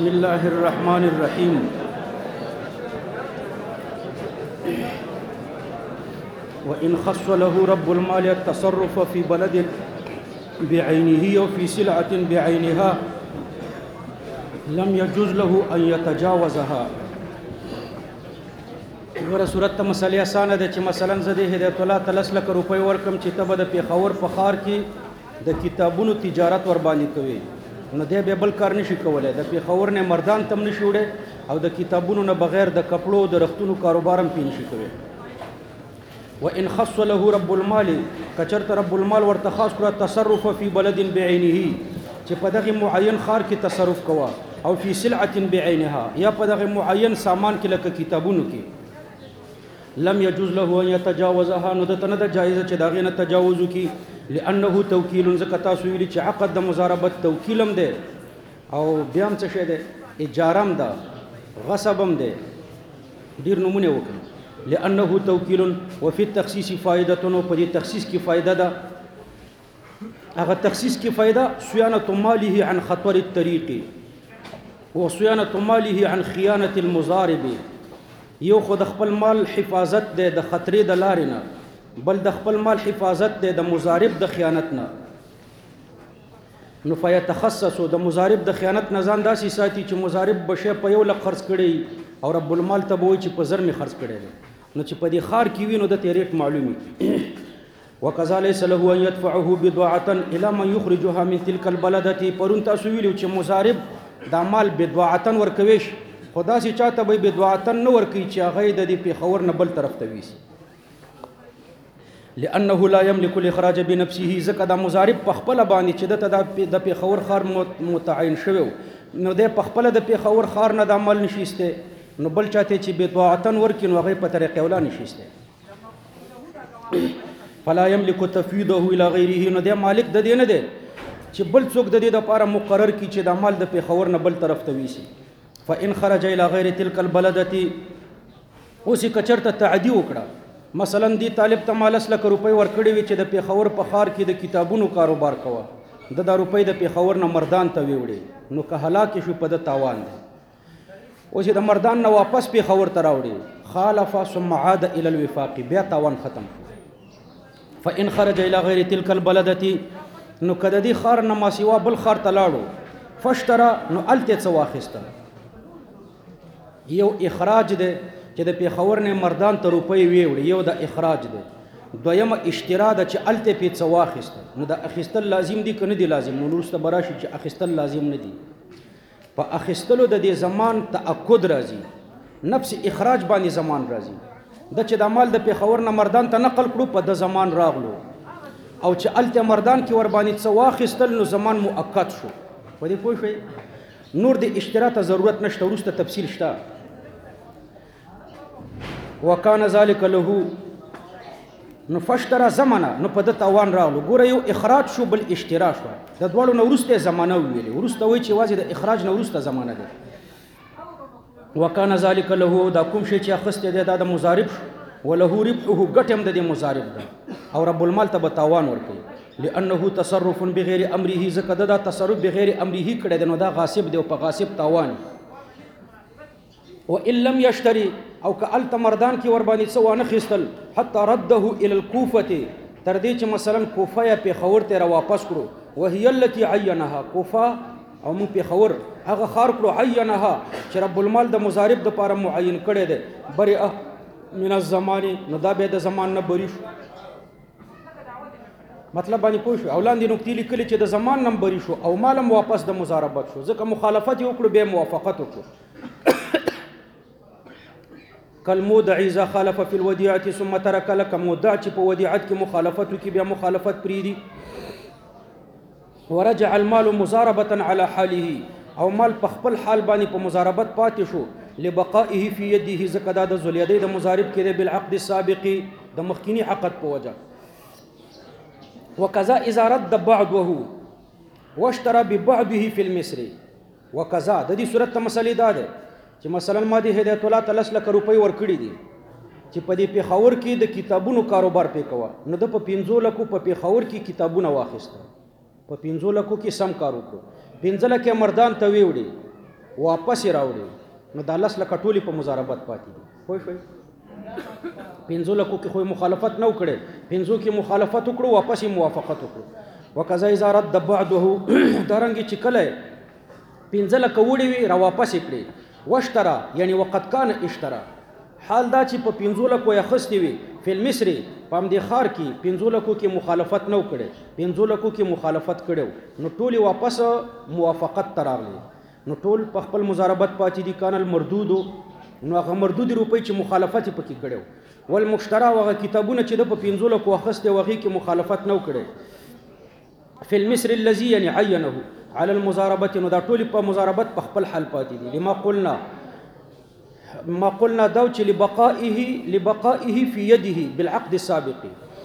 بسم الله الرحمن الرحيم وإن خص له رب المال التصرف في بلد بعينه وفي سلعة بعينها لم يجوز له أن يتجاوزها. ګوره صورت ته مسلې اسانه ده چې مثلا زه د هدایت الله 30 لک روپۍ ورکم چې ته به د پېښور په ښار کې د کتابونو تجارت ور باندې کوي، نو دی بیا بل کار نشي کولی، د پېښور نه مردان ته هم نشي وړی او د کتابونو نه بغیر د کپړو د رختونو کاروبار هم پې نشي کوی. وإن خص له رب المال کچرته رب المال ورته خاص کړه تصرف فی بلد بعینه چې په دغه معین ښار کې تصرف کوه او فی سلعة بعینها یا په دغه معین سامان کې لکه کتابونو کې لم يجوز له ان يتجاوزها، نو دته نه ده جایزه چې داغې نه تجاوز وکړي، لانه توکیل ځکه تاسو ویلي چې عقد د مضاربت توکیل هم دی او بیا هم څه شی دی اجاره هم ده غصب هم دی، ډېر نومونه وکړي. لانه توکیل وفي التخصیص فائده، نو په دې تخصیص کې فائده ده. هغه تخصیص کې فائده صيانه ماله عن خطر الطريق وصيانه ماله عن خیانه المضارب، یو خو د خپل مال حفاظت دی د خطرې د لارې نه، بل د خپل مال حفاظت دی د مضارب د خیانت نه. نو فیتخصصو د مضارب د خیانت نه ځان داسې ساتي چې مضارب به شی په 1 لک خرڅ کړی او رب المال ته به وایي چې په 1000 مې خرڅ کړی دی، نو چې په دې ښار کې وي نو د ته ریټ معلومي. وکذا لیس له ان یدفعه بضاعة الى من یخرجها من تلك البلدة، پرون تاسو ویلو چې مضارب دا مال بضاعة ورکوي، خو داسې چاته به بضاعة نه ورکوي چې هغه د دې پېښور نه بل طرف ته ویسي. لانه لا يملك الاخراج بنفسه، ځکه دا مضارب په خپله باندې چې دته د پېښور ښار متعین شوی نو دی په خپله د پېښور ښار نه دا مال نشي ایستی، نو بل چاته چې بضاعة ورکړي نو هغه په طریقې اولا نشي ایستی. فلا يملك تفويضه الى غيره، نو دی مالک د دې نه دی چې بل څوک د دې دپاره مقرر کړي چې دا مال د پېښور نه بل طرف ته ویسي. فإن خرج إلى غير تلك البلدة، اوس که چېرته تعدي وکړه، مثلا دی طالب ته ما 10 لک روپۍ ورکړې وي چې د پېښور په ښار کې د کتابونو کاروبار کوه، د دا روپۍ د پېښور نه مردان ته ویوړې، نو که هلاک شو په د تاوان دی. اوس د مردان نه واپس پېښور ته راوړې، خالف ثم عاد إلى الوفاق، بیا تاوان ختم شو. فإن خرج إلى غير تلك البلدة، نو که د دې ښار نه ما سوا بل ښار ته لاړو فاشترى، نو هلته څه واخیسته، یو اخراج دی چې د پېښور نه مردان ته روپۍ ویوړي، یو د اخراج دی، دویمه اشترا ده چې هلته پې څه واخیسته، نو د اخیستل لازم دي که نه دي لازم، نو وروسته به راشي چې اخیستل لازم نه دي. په اخیستلو د دې زمان تأکد راځي، نفس اخراج باندې زمان راځي، د چې دا مال د پېښور نه مردان ته نقل کړو په د زمان راغلو، او چې هلته مردان کې ور باندې څه واخیستل نو زمان مؤکد شو. په دې پوه شوئ؟ نور د اشترا ته ضرورت نشته، وروسته تفصیل شته. وکانه ذلک له، نو فاشترى زمنه، نو په د تاوان راغلو. ګوره یو اخراج شو بل اشترا شو، د دواړو نه وروسته زمانه ویلې، وروسته وایي چې یوازې د اخراج نه وروسته زمانه ده. وکانه ذلک له، دا کوم شی چې اخیستی دی دا د مضارب شو، وله ربحه، ګټه هم د دې مضارب ده او رب المال ته به تاوان ورکوي. لانه تصرف بغیر امره، ځکه دا تصرف بغیر امره کړی دی، نو دا غاصب دی او په غاصب تاوان. وان لم یشتری، او که هلته مردان کې ور باندې څه وانه خیستل، حتی رده الى الکوفة، تر دې چې مثلا کوفه یا پېښور ته را واپس کړو، وهي التي عینها، کوفه او موږ پېښور هغه ښار کړو عینها چې رب المال د مضارب دپاره معین کړی دی، برئه من الزمان، نو دا بیا د زمان نه بری شو. مطلب باندې پوه شو؟ او لاندې نکتې لیکلي چې د زمان نه بری شو او مال هم واپس د مضاربت شو، ځکه مخالفت یې وکړو بیا موافقت وکړو. کالمودع اذا خالف في الوديعة ثم ترك لك، مودع چې په ودیعت کې مخالفت وکړي بیا مخالفت پرېږدي. ورجع المال مضاربة على حاله، او مال په خپل حال باندې په مضاربت پاتې شو، لبقائه في يده، ځکه دا د ذواليدۍ د مضارب کې دی، بالعقد السابق، د مخکینی عقد په وجه. وکذا اذا رد بعضه واشترى ببعضه في المصر، وکذا د دې صورت ته مسلې دا ده چې مثلا ما د هدایت الله 30 لک روپۍ ورکړي دي چې په دې پېښور کې د کتابونو کاروبار پې کوه، نو د په 15 لکو په پېښور کې کتابونه واخیسته، په 15 لکو کې سم کار وکړو، 15 لکې مردان ته ویوړي واپس یې راوړي نو دا 10 لکه ټولې په مضاربت پاتې دي. پوه شوئ؟ 5 لکو کې خو مخالفت نه وکړي، 5 کې مخالفت وکړو واپس یې موافقت وکړو. وکذا اذا رد بعضه دارنګې چې کله 5 لکه وړي وي را واپس یې کړي واشترا یعنی وقد کان اشترا، حال دا چې په 5 لکو یې اخیستې وي فی المصر په همدې ښار کې 5 لکو کې مخالفت نه وکړي، 5 لکو کې مخالفت کړی نو ټولې واپس موافقت ته راغلي نو ټول په خپل مضاربت پاتې دي. کان المردود نو هغه مردودي روپۍ چې مخالفت یې پکې کړی والمشترا هغه کتابونه چې د په 5 لکو اخیستې هغې کې مخالفت نه وکړی فی المصر الذي یعنی عینه على المضاربه نو دا ټولې په مضاربت په خپل حال پاتې دي. لما قلنا دا چې لبقائه في يده بالعقد السابق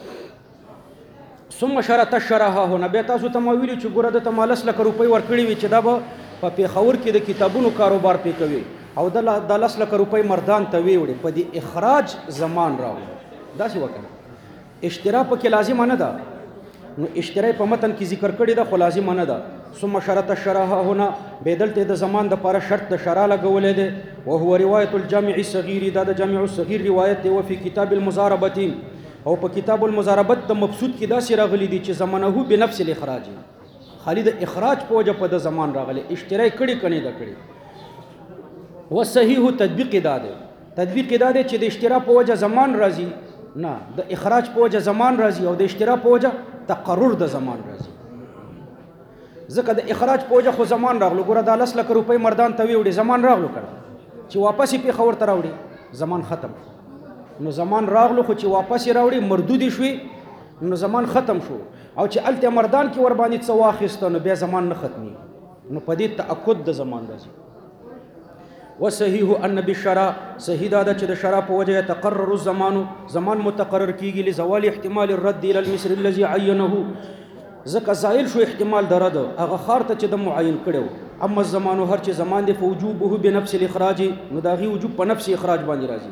ثم شرط الشراها هنا بیا تاسو ته ما ویلي چې ګوره دته ما 10 لکه روپۍ ورکړې وي چې دا به په پېښور کې د کتابونو کاروبار پې کوي او د 10 لکه روپۍ مردان ته ویوړي په دې اخراج زمان راوړي داسې وکړه. اشترا پکې لازمه نه ده نو اشترا په متن کې ذکر کړی ده خو لازمه نه ده. ثم شرط الشراها هنا بدلته د زمان د لپاره شرط د شرا لګولې ده وهو روایت الجامع الصغير دا د جامع الصغير روایت دی. وفي کتاب المضاربه او په کتاب المضاربت د مبسوط کې داسې راغلي دي چې زمانه بنفس الاخراج خالي د اخراج په وجه په د زمان راغلي اشترا کړي کني دا کړي. والصحيح تطبیق دا ده چې د اشترا په وجه زمان راځي نه د اخراج په وجه زمان راځي او د اشترا په وجه تقرر د زمان راځي. ځکه د اخراج په وجه خو زمان راغلو ګوره دا 10 لکه روپۍ مردان ته ویوړي زمان راغلو کړه چې واپس یې پېښور ته راوړي زمان ختم نو زمان راغلو خو چې واپس یې راوړي مردودي شوي نو زمان ختم شو او چې هلته مردان کې ورباندې څه واخیسته نو بیا زمان نه ختمي نو په دې تأکد د زمان راځي. وصحیح ان بالشرع صحیح دا چې د شرع په وجه تقرر زمان متقرر کیږي لزوال احتمال الرد الى المصر الذي عينه ځکه زائل شو احتمال د رد هغه ښار ته چې د معین کړو. اما الزمان هر چې زمان دی فوجوبه بنفس الاخراج نو دا غي وجوب په نفس اخراج باندې راځي.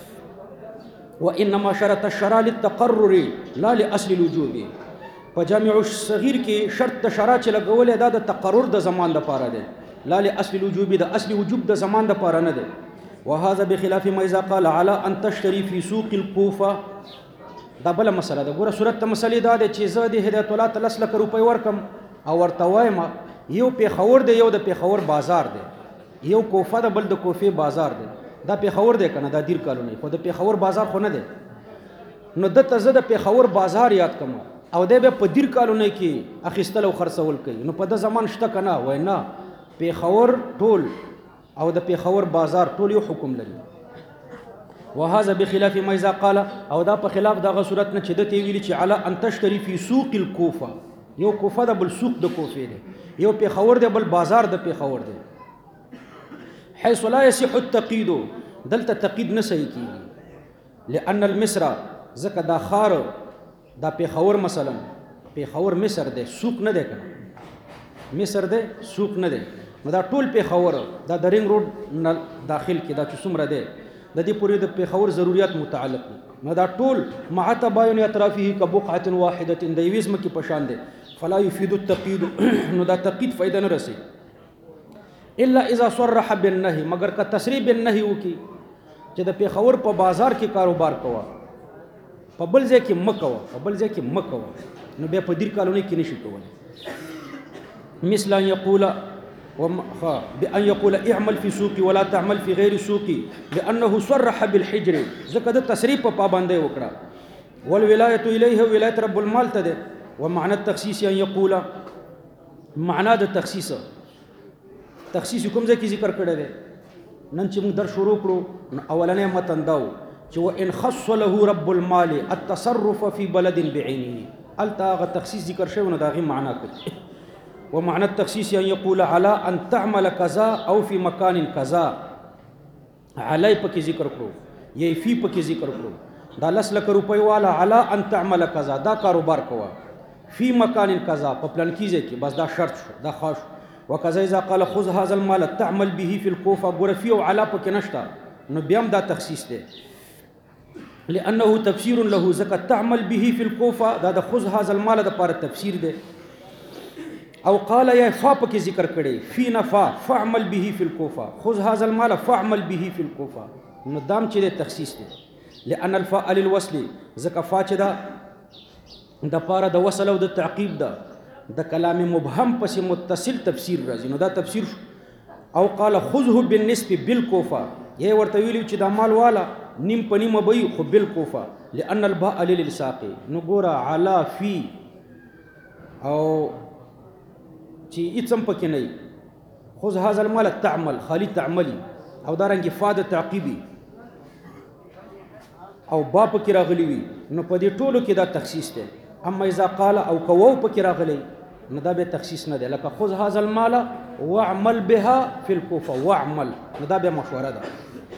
وانما شرط الشرع للتقرر لا لاصل الوجوب په جامع الصغير کې شرط د شرع چې لګولې دا د تقرر د زمان لپاره دی لا لاصل الوجوب د اصل وجوب د زمان لپاره نه دی. وهذا بخلاف ما اذا قال على ان تشتري في سوق الكوفه دا بل مسله ده. ګوره صورت ته مسلې دا ده چې زه د هدایت الله ته 10 لکه روپۍ ورکم او ورته وایم یو پېښور دی یو د پېښور بازار دی یو کوفه ده بل د کوفې بازار دی دا پېښور دی که نه دا دیر کالونی خو د پېښور بازار خو نه دی نو دته زه د پېښور بازار یاد کړم او دی بیا په دیر کالونی کې اخیستل او خرڅول کوي نو په د زمان شته که نه وای نه پېښور ټول او د پېښور بازار ټول یو حکم لري. وهذا بخلاف ما اذا قال او دا په خلاف دغه صورت نه چې د تی ویلي چې على ان تشتري في سوق الكوفه یو کوفه د بل سوق د کوفې دی یو پېښور دی بل بازار د پېښور دی. حيث لا يصح التقييد دلته تقييد نه صحیح کیږي لان المصر ځکه دا ښار دا پېښور مثلا پېښور مصر دی سوق نه دی کنه مصر دی سوق نه دی نو دا ټول پېښور دا د رینګ روډ نه داخل کې دا چې څومره دی د دې پورې د پېښور ضرورت متعلق دي نو دا ټول مع تباين اطرافه كبقعه واحده د یوې ځمکې په شان دی. فلا يفيد التقييد نو دا تقييد فائدہ نه رسي الا اذا صرح بالنهي مگر که تصریح بالنهي وکي چې د پېښور په بازار کې کاروبار کوه په بل ځای کې مکوه نو بیا په دیر کالونی کې نشي کولی. مثل ان يقول بأن يقول اعمل في سوقي ولا تعمل في غير سوقي لأنه صرح بالحجر ځکه د تصریح په پابندۍ وکړه. والولاية إليه ولایت رب المال ته ده. ومعنى التخصيص ان يقول معنا د تخصیص کوم ځای کې ذکر کړی دی نن چې موږ در شروع کړو اولنې متن دا و چې وان خص له رب المال التصرف في بلد بعينه الته هغه تخصیص ذکر شوی نو دا غي معنا کوي. ومعنى التخصيص أن يقول على أن تعمل كذا أو في مكان كذا علي پکې ذکر کړو یې فی پکې ذکر کړو دا 10 لک روپۍ والا على أن تعمل كذا دا کاروبار کوه فی مکان كذا په پلان کیږي کې بس دا شرط شو دا خاص. وكذا اذا قال خذ هذا المال تعمل به في الكوفه غرفي او على پکې نشتا نو بیا دا تخصیص دی لانه تفسير له زکه تعمل به في الكوفه دا خذ هذا المال دا پر تفسیر دی او قال یا فا پکې ذکر کړي فی نفا فعمل به فی الکوفه خذ هذا المال فعمل به فی الکوفه نو دام چې تخصیص دی لأن الفاء للوصل ځکه فا چې دا د پاره د وصل او د تعقیب ده د کلام مبهم پس متصل تفسیر راځي نو دا تفسیر شو او قال خذه بالنسب بالكوفه یې ورته ویلو چې دا مال والا نیم په نیمه به خو بالكوفه لأن الباء للساق نو ګوره علا فی او چې اڅم پکې نه خذ هذا المال تعمل خالی تعملی او دارنګ فاده تعقیبی او با پکې راغلی وي نو په دې ټولو کې دا تخصیص دی اما اذا قال او کوو پکې راغلی نو دا به تخصیص نه دی لکه خذ هذا المال واعمل بها في الكوفه واعمل نو دا به مشوره ده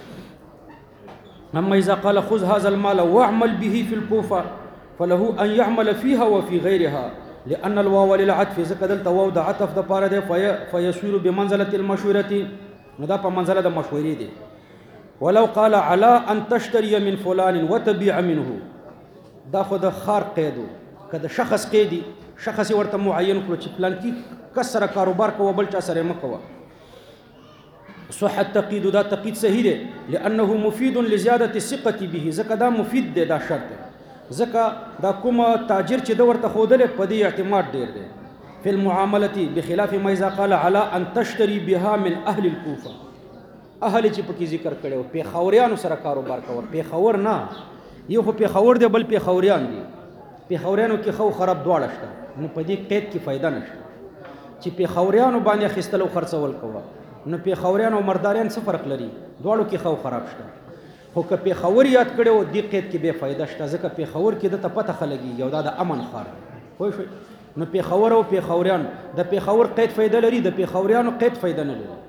اما اذا قال خذ هذا المال واعمل به في الكوفه فله ان يعمل فيها وفي غيرها لأن الواو للعطف ذکر دلته واو د عطف د پاره دی فيصير بمنزله المشوره نو دا په منزله د مشورې دی ولو قال على ان تشتري من فلان وتبيع منه دا خو د خار قیدو کله شخص قیدی شخص ورته معین کړو چې پلان کې کسره کاروبار کوو بل چا سره مکوه صح التقييد دا تقييد صحیح دی لانه مفيد لزياده الثقه به ځکه دا مفید دی دا شرط ځکه دا کوم تاجر چې د ورته خودل په دې اعتماد ډیر دی في المعامله بخلاف ما اذا قال على ان تشتري بها من اهل الكوفه اهل چې پکې ذکر کړو په خاوریانو سره کاروبار کوو په خاور نه یو خو په خاور دی بل په خاوریان دي په خاوریانو کې خو خراب دواړه شته نو په دې قید کې فائدہ نشته چې په خاوریانو باندې خستلو خرڅول کوو نو په خاوریانو مرداريان څه فرق لري دواړو کې خو خراب شته خو که په خاور یاد کړو دې قید کې به فائدہ شته ځکه په خاور کې د ته پته خلګي یو د امن خار خو شو نو په خاور او په خاوریان د په خاور قید فائدہ لري د په خاوریانو قید فائدہ نه لري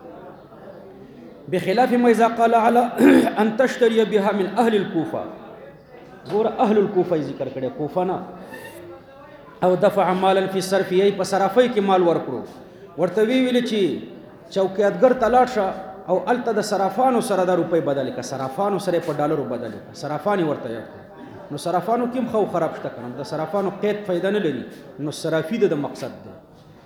بخلاف ما اذا قال على ان تشتري بها من اهل الكوفه غور اهل الكوفه ذکر کړي کوفه نه او دفع مالا في الصرف یې په صرافۍ کې مال ورکړو ورته ویل چې چوکیدګر تلاټ شه او الته د صرافانو سره د روپۍ بدل ک صرافانو سره په ډالرو بدل ک صرافانی ورته یاد نو صرافانو کې خو خراب شته کنه د صرافانو قید فائدہ نه لري نو صرافي د مقصد ده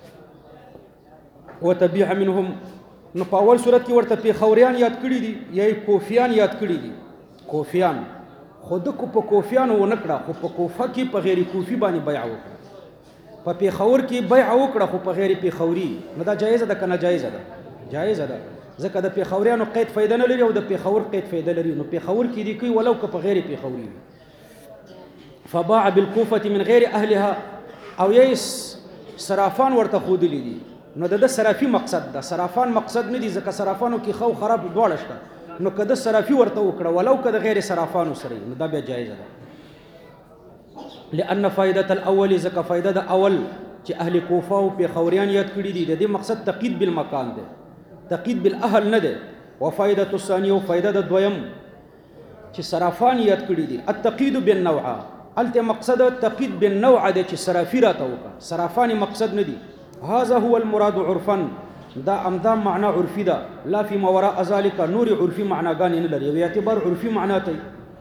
وتبيع منهم نو په اول صورت کې ورته په خوریان یاد کړی دي یا کوفیان یاد کړی دي کوفیان خود کو په کوفیان و نکړه خو په کوفه کې په غیر کوفی باندې بیع وکړه په پیښور کې بیع وکړه خو په غیر پیښوري نو دا جایز ده کنه جایز ده جایز ده ځکه د پیښوریانو قید فائدہ نه لري او د پیښور قید فائدہ لري نو پیښور کې دی کوي ولو که په غیر پیښوري فباع بالكوفه من غیر اهلها او یې صرافان ورته خودلی دي نو د صرافي مقصد ده صرافان مقصد نه دي ځکه صرافانو کې خو خراب دواړه شته نو کده صرافي ورته وکړه ولو کده غیر صرافانو سره نو دا به جایز ده لأن فائدة الاول ځکه فائدہ د اول چې اهل کوفه او پیښوریان یاد کړی دي د دې مقصد تقید بالمکان ده تقید بالاهل نه ده وفائدة الثانيه فائدہ د دویم چې صرافان یاد کړی دي التقید بالنوع الته مقصد تقید بالنوع ده چې صرافي راته وکړه صرافان مقصد نه دي هذا هو المراد عرفا دا امدا معنى عرفي ده لا في ما وراء ذلك نور عرفي معنى غان نه لري باعتبار عرفي معنى ته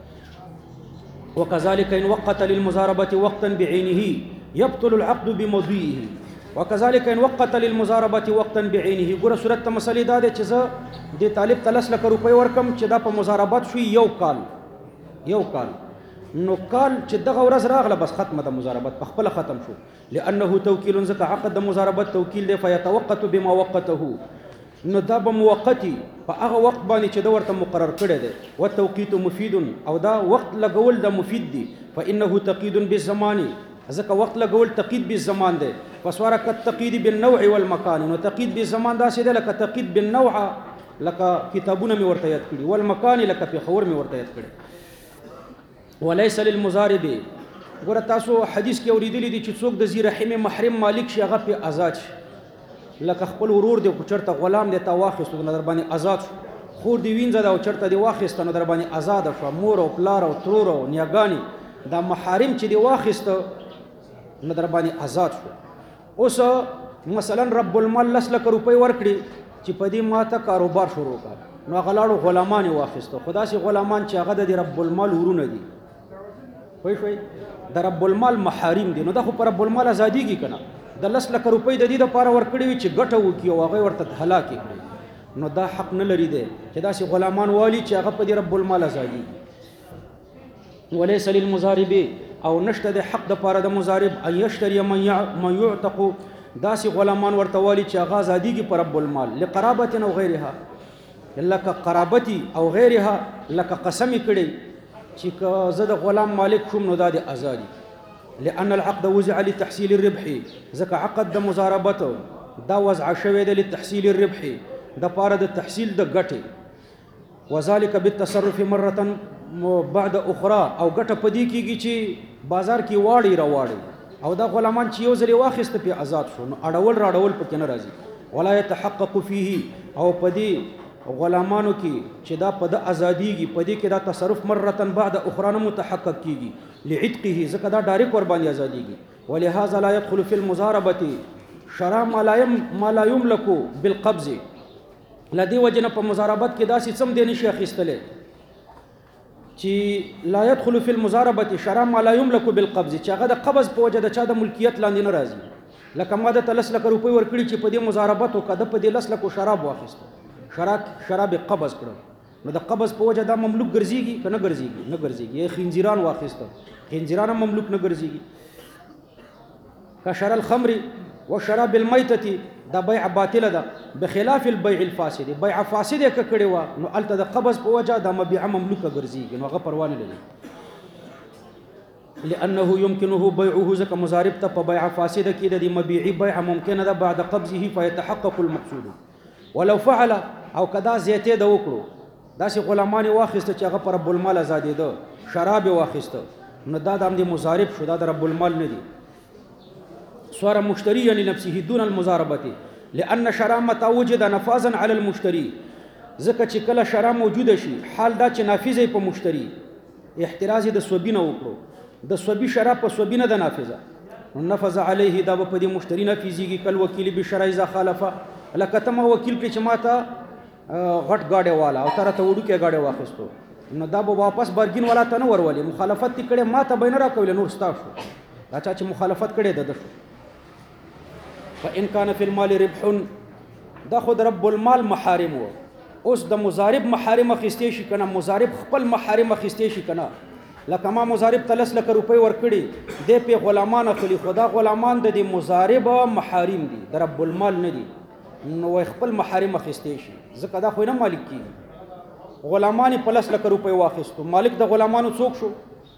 وكذلك ان وقت للمزاربه وقتا بعينه يبطل العقد بمضيه وكذلك ان وقت للمزاربه وقتا بعينه ګوره صورت مسلې دا ده چې زه د طالب 3 لک روپۍ ورکم چې دا په مزاربات شو یو کال نو کال چې دغه ورځ راغله بس ختمه د مزاربت په خپل ختم شو لانه توکیل ځکه عقد د مزاربت توکیل دی فیتوقت بما وقته نو دا به موقتی په هغه وخت باندې چې د ورته مقرر کړی دی والتوقیت مفید او دا وخت لګول د مفید دی فانه تقید بالزمان ځکه وخت لګول تقید بالزمان دی فسواره کالتقید بالنوع والمکان نو تقید بالزمان دا څه دی لکه تقید بالنوع لکه کتابونه می ورته یاد کړي والمکان لکه په خور می ورته یاد کړي وليس للمزارب ګوره تاسو حدیث کې اوریدلی دي چې څوک د ذی رحم محرم مالک شي هغه په آزاد شي لکه خپل ورور دی کو چرته غلام دی تا واخیستو نو در باندې آزاد شو خور دی وینځه دا او چرته دی واخیستو نو در باندې آزاد شو مور او پلار او ترور او نیاګانی دا محارم چې دی واخیستو نو در باندې آزاد شو اوس مثلا رب المال لس لک روپۍ ورکړي چې په دې ماته کاروبار شروع کړ نو غلاړو غلامان واخیستو خدا سي غلامان چې هغه د رب المال ورونه دي وای د رب المال محارم دي نو دا خو پر رب المال ازادي کی کنه د 10 لک روپۍ د دې لپاره ورکړي وي چې ګټه وکړي او هغه ورته هلاکې کړي، نو دا حق نه لري دی چې داسې غلامان والي چې هغه په دې رب المال ازادي. وليس للمزارب او نشته د حق د پاره د مزارب ان یشتری من يعتق داسې غلامان ورته والي چې هغه ازاديږي پر رب المال لقرابت او غیرها لکه قرابتي او غیرها لکه قسم کړي چې زه د غلام مالک کوم نو دا د ازادي. لأن العقد وضع لتحصيل الربح ځکه عقد د مزاربت دا وضع شوی دی لتحصيل الربح د پاره د تحصیل د ګټې، وذلك بالتصرف مره بعد اخرى او ګټه پدې کېږي چې بازار کې واړی راواړي او دا غلامان چې یو ځلې واخیسته په آزاد شو نو اړول راړول پکې نه راځي. ولا يتحقق فيه او پدې غلامانو کې چې دا په د ازاديږي پدې کې دا تصرف مره بعد اخرى نه متحقق کېږي لعتقه ځکه دا ډایرک ور باندې ازاديږي. ولهذا لا يدخل في المزاربه شرع ما لا يملك بالقبض لدی وجنه په مزاربت کې داسې سم دی نشي اخیستلې چې لا يدخل في المزاربه شرع ما لا يملك بالقبض چې هغه د قبض په وجه د چا د ملکیت لاندې نه راځي. لکه ما د 10 لک روپۍ ورکړي چې په دې مزاربت او کده په دې 10 لک شراب واخیسته شراب قبض کړو نو د قبض په وجه دا مملوک ګرځيږي کنه ګرځيږي نه ګرځيږي. خنزیران واخیسته خنزیران مملوک نه ګرځيږي. کشر الخمر وشراب المیتة دا بیع باطله ده بخلاف البيع الفاسد. بیع فاسد ک کړي وا نو الته د قبض په وجه د مبيع مملوکه ګرځيږي نو هغه پروا نه لري. لانه يمكنه بيعه ځکه مزارب ته په بیع فاسد کې د مبيعي بیع ممکنه ده بعد قبضه فيتحقق المقصود. ولو فعل او کدا زیته د وکړو داسې غلامان واخیسته چې هغه پر رب المال آزادې ده شراب واخیسته نو دا د مزارب شو دا د رب المال نه دي. صار مشتريا لنفسه دون المزاربه لان شرع متى وجد نفاذا على المشتري ځکه چې کله شرع موجوده شي حال دا چې نافذه په مشتري احتراز د سوبینه وکړو د سوبي شرع په سوبینه د نافذه نفذ عليه دا په دې مشتري نافذيږي کل وکیل بشرع اذا خالف لکه تم وکیل کې چې ماته غټ گاډي والا او تر ته وډو کې گاډي واخستو نو دا به واپس برګین والا ته نه ورولې مخالفت کړي ماته بین را کول نور ستا شو دا چې مخالفت کړي د شو. فإن كان في المال ربح دا خود رب المال محارم و اوس د مزارب محارم اخیستې شي کنه مزارب خپل محارم اخیستې شي کنه لکه ما مزارب 30 لک روپۍ ورکړي د په غلامان خلی خدا غلامان د مزارب محارم دي د رب المال نه دي نو خپل محارم اخیستې شي ځکه دا خو نه مالک کی غلامان 30 لک روپۍ واخیستو مالک د غلامانو څوک شو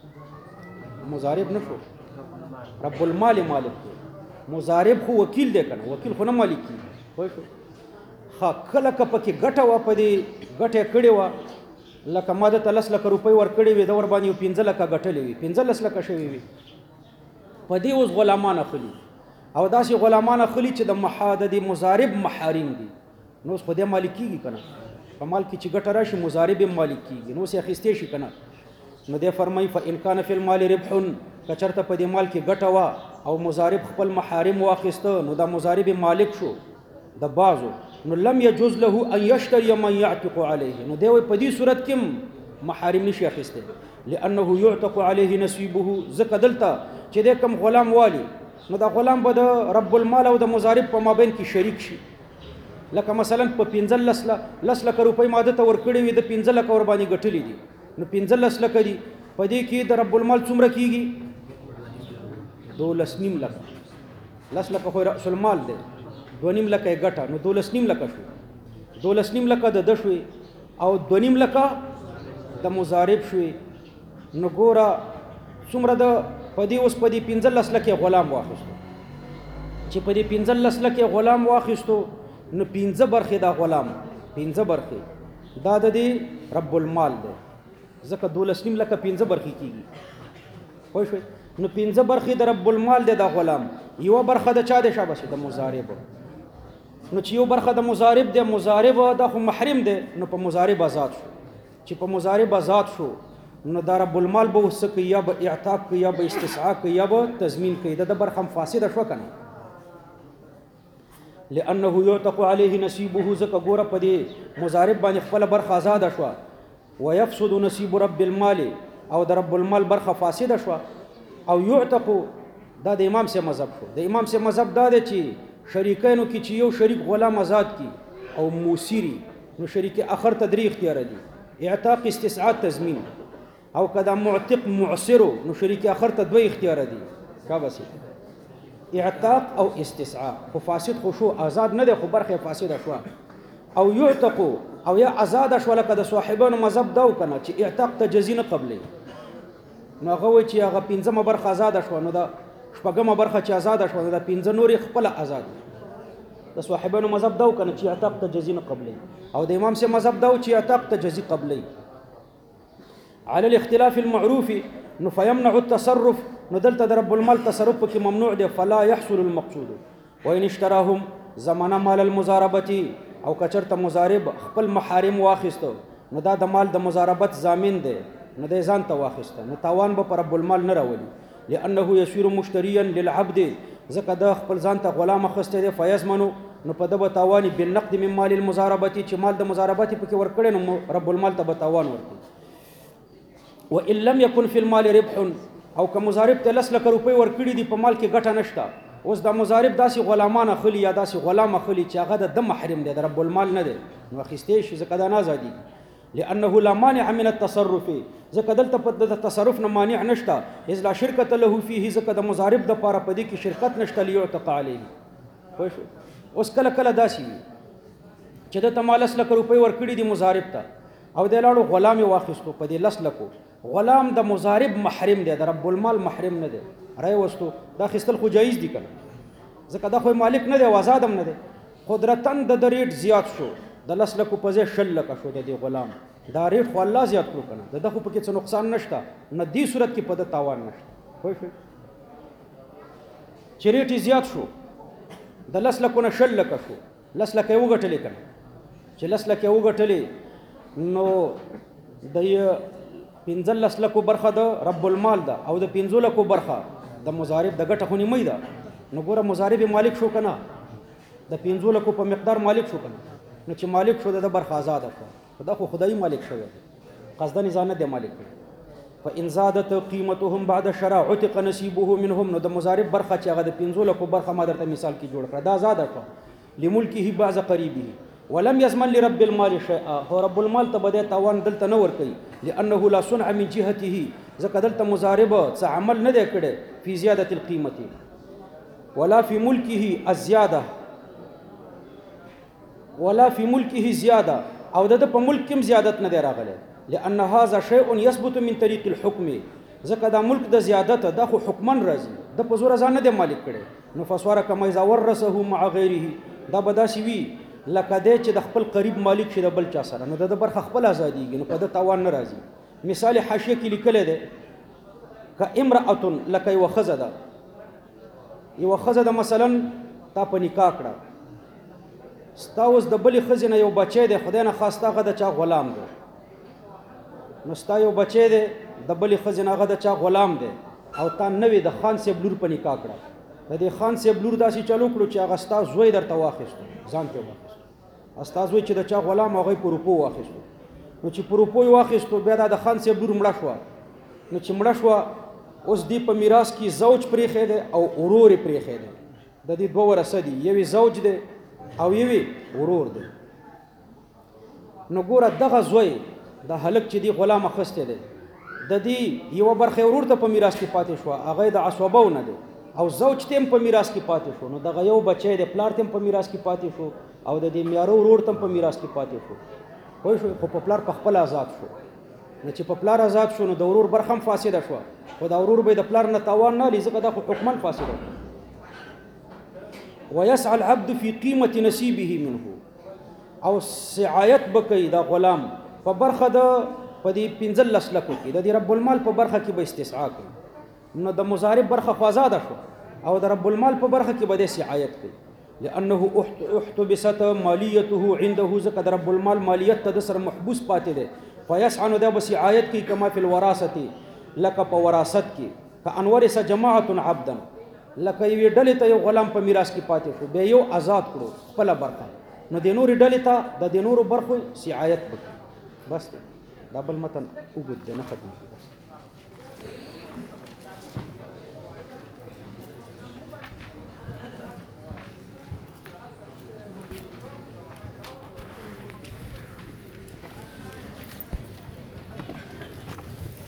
مزارب نه شو رب المال مالک مزارب خو وکیل دی کنه وکیل خو نه مالک کی خو شو خا کله کپکه ګټه وا پدې ګټه کړي وا لکه ما د 30 لک روپۍ ور کړي وي د ور باندې 15 لک ګټلې وي 15 لک شوي وي پدې اوس غلامان اخلي او داسې غلامان اخلي چې د محادد مزارب محارم دي نو خو دې مالکیږي کنه په مال کې چې ګټه راشي مزارب مالکیږي نو سه اخیستې شي کنه نو دې فرمای فإن كان في المال ربح کچرته په دې مال کې ګټه وا او مزارب خپل محارم واخیسته نو دا مزارب مالک شو د بازو نو لم يجوز له ان يشتري من يعتق عليه نو دی په دې صورت کې محارم نشي اخیسته لانه يعتق عليه نصيبه ځکه دلته چې د کم غلام والی نو دا غلام به د رب المال او د مزارب په مابین کې شریک شي. لکه مثلا په 15 لک روپۍ ماده ته ورکړي وي د 15 لک ور باندې ګټلې دي نو 15 لک دي په دې کې د رب المال څومره کیږي 12.5 لک 10 لک خو رأس المال دی 2.5 لک ګټه نو 12.5 لک شو 12.5 لک د شوي او 2.5 لک د مزارب شوي نو ګوره څومره د پدې اوس پدې 15 لک غلام واخیستو چې پدې 15 لک غلام واخیستو نو 15 برخه دا غلام 15 برخه دا د رب المال دی ځکه 12.5 لک 15 برخه کیږي خو شوي نو 15 برخه د رب المال دی دا غلام یو برخه د چا د شابه د مزارب نو چې یو برخه د مزارب دی مزارب د خو محرم دی نو په مزارب آزاد شو چې په مزارب آزاد شو نو دا رب المال به وسکه یا به اعتاق کوي یا به استسعاء کوي یا به تضمین کوي د برخه فاسده شو کنه لانه يعتق عليه نصيبه ځکه ګوره په دې مزارب باندې خپل برخه آزاد شو ويفسد نصيب رب المال او د رب المال برخه فاسده شو او يعتق دا د امام سے مذهب شو. د امام سے مذهب دا دی چې شریکینو کې چې یو شریک غلام آزاد کی او موسیری نو شریک اخر ته درې اختیار دي، اعتاق، استسعاء، تضمین. او کدا معتق معسرو نو شریک اخر ته دوه اختیار دي، کا بس اعتاق او استسعاء. خو فاسد خو شو، آزاد نه دی خو برخه فاسد شو. او یعتقو او یا آزاد شو، لکه د صاحبانو مذهب دا وکنه چې اعتاق ته جزیه نه قبلې، نو هغه وایي چې هغه پنځمه برخه آزاد شو، نو دا شپږمه برخه چې آزاد شو، نو دا پنځه نورې خپل آزاد. د صاحبانو مذهب دا وکنه چې اعتاق ته جزیه نه قبلې، او د امام سے مذهب دا و چې اعتاق ته جزیه قبلې. على الاختلاف المعروف نو فيمنع التصرف، نو دلته د رب المال تصرف پکې ممنوع دی. فلا يحصل المقصود وان اشتراهم زمانه مال المزاربه، او کچرته مزارب خپل محارم واخیستو نو دا د مال د مزاربت ضامن دی، نو د ځان ته واخیسته، نو تاوان به پر رب المال نه راولي. لانه يصير مشتريا للعبد، ځکه د خپل ځان ته غلام اخیسته دی. فیضمنو نو په د به تاواني بالنقد من مال المزاربه، چې مال د مزاربت پکې ورکړي نو رب المال ته به تاوان ورکړي. وان لم يكن في المال ربح، او که مزارب ته 10 لک روپۍ ورکړي دي په مال کې ګټه نشته، اوس دا مزارب داسې غلامان اخلي یا داسې غلام اخلي چې هغه د محرم دی، د رب المال نه دی، نو اخیستی شي ځکه دا نه ازادېږي. لانه لا مانع من التصرف، ځکه دلته په د تصرف نه مانع نشته. اذ لا شرکت له فيه، ځکه د مزارب د پاره په دې کې شرکت نشته. لیعتق علیه. اوس کله کله داسې وي چې د ته 10 لک روپۍ ورکړي دي مزارب ته، او د لاړو غلام یې واخیستو په دې 10 لکو، غلام د مزارب محرم دی، د رب المال محرم نه دی، رای وستو دا خستل خو جایز دي کنه، ځکه دا خو مالک نه دی او آزاد هم نه دی. قدرتن د ریټ زیات شو، د 10 لکو په ځای 60 لکه شو د دې غلام، دا ریټ خو الله زیات کړو کنه، دغه خو پکې څه نقصان نشته، نه دې صورت کې په د تاوان نشته. خو شو چې ریټ زیات شو، د 10 لکو نه 60 لکه شو، 10 لکه یې وګټلې کنه، چې 10 لکه یې وګټلې نو د 15 لکو برخه د رب المال ده، او د 15 لکو برخه د مزارب د ګټه خو نیمه ده. نو ګوره مزارب مالک شو کنه، د 15 لکو په مقدار مالک شو کنه، نو چې مالک شو د برخه آزاد شو، دا خو خدای مالک شوی قصدن ځان نه دی مالک. فان زادت قیمتهم بعد شراء عتق نصیبه منهم، نو د مزارب برخه چې هغه د 15 لکو برخه ما درته مثال کې جوړ کړه، دا آزاد شو. لملکه بعض قریبه ولم يضمن لرب المال شيئا، هو رب المال ته بده تاوان دلته نه ور کوي، لانه لا صنع من جهته، ځکه دلته مزارب څه عمل نه دی کړی فی زیاده القیمه ولا فی ملکه الزیاده، ولا فی ملکه زیاده، او د په ملک کې زیادت نه دی راغلی. لان هذا شیء يثبت من طریق الحكم، ځکه دا ملک د زیادت د خو حکمن راځي، د په زور ځان نه دی مالک کړي. نو فسوار کما اذا ورثه مع غیره، دا بداسي وی لکه دی چې د خپل قریب مالک شي د بل چا سره، نو د برخه خپل ازادیږي، نو په د تاوان نه راځي. مثال حاشیه کې لیکلی دی که امرأة لکه یوه ښځه ده، یوه ښځه ده مثلا تا په نکاح کړه، ستا اوس د بلې ښځې نه یو بچی دی، خدای نه خواسته هغه د چا غلام دی، نو ستا یو بچی دی د بلې ښځې نه هغه د چا غلام دی، او تا نوې د خان صاحب لور په نکاح کړه، د دې خان صاحب لور داسې چلو کړو چې هغه ستا زوی درته واخیستو، ځان ته واخیستو، ستا زوی چې د چا غلام هغه په روپو واخیستو، نو چې په روپو یې واخیستو بیا دا د خان صاحب لور مړه شوه، نو چې مړه شوه اوس دې په میراث کې زوج پرېښی دی او ورور یې پرېښی دی، د دې دوه ورثه دي، یو یې زوج دی او یو یې ورور دی. نو ګوره دغه زوی د هلک چې دی غلام اخیستی دی، د دې یوه برخه ورور ته په میراث کې پاتې شوه، هغه د عصبو نه دی، او زوج ته هم په میراث کې پاتې شو، نو دغه یو بچی دی پلار ته هم په میراث کې پاتې شو، او د دې میاره ورور ته هم په میراث کې پاتې شو. پوه شوې؟ خو په پلار په خپل آزاد شو، نو چې په پلار آزاد شو نو د ورور برخه هم فاسده شوه، خو دا ورور به د پلار نه تاوان نه لي، ځکه دا خو حکما فاسده شو. ويسعى العبد في قیمة نصیبه منه، او سعایت به کوي دا غلام په برخه د په دې 15 لکو کې د دې رب المال په برخه کې به استسعا کوي، نو د مزارب برخه خو آزاده شو، او د رب المال په برخه کې به د سعایت کوي. لانه احتبست مالیته عنده، ځکه د رب المال مالیت ته د سره محبوس پاتې دی. فیسعى نو دا به سعایت کوي کما فی الوراثه، لکه په وراثت کې، کأن ورث جماعة عبدا، لکه یوې ډلې ته یو غلام په میراث کې پاتې شو، بیا یو آزاد کړو خپله برخه، نو د نورې ډلې ته د دې نورو برخو سعایت وکړي. بس دا بل متن اوږد دی نه ختمېږي.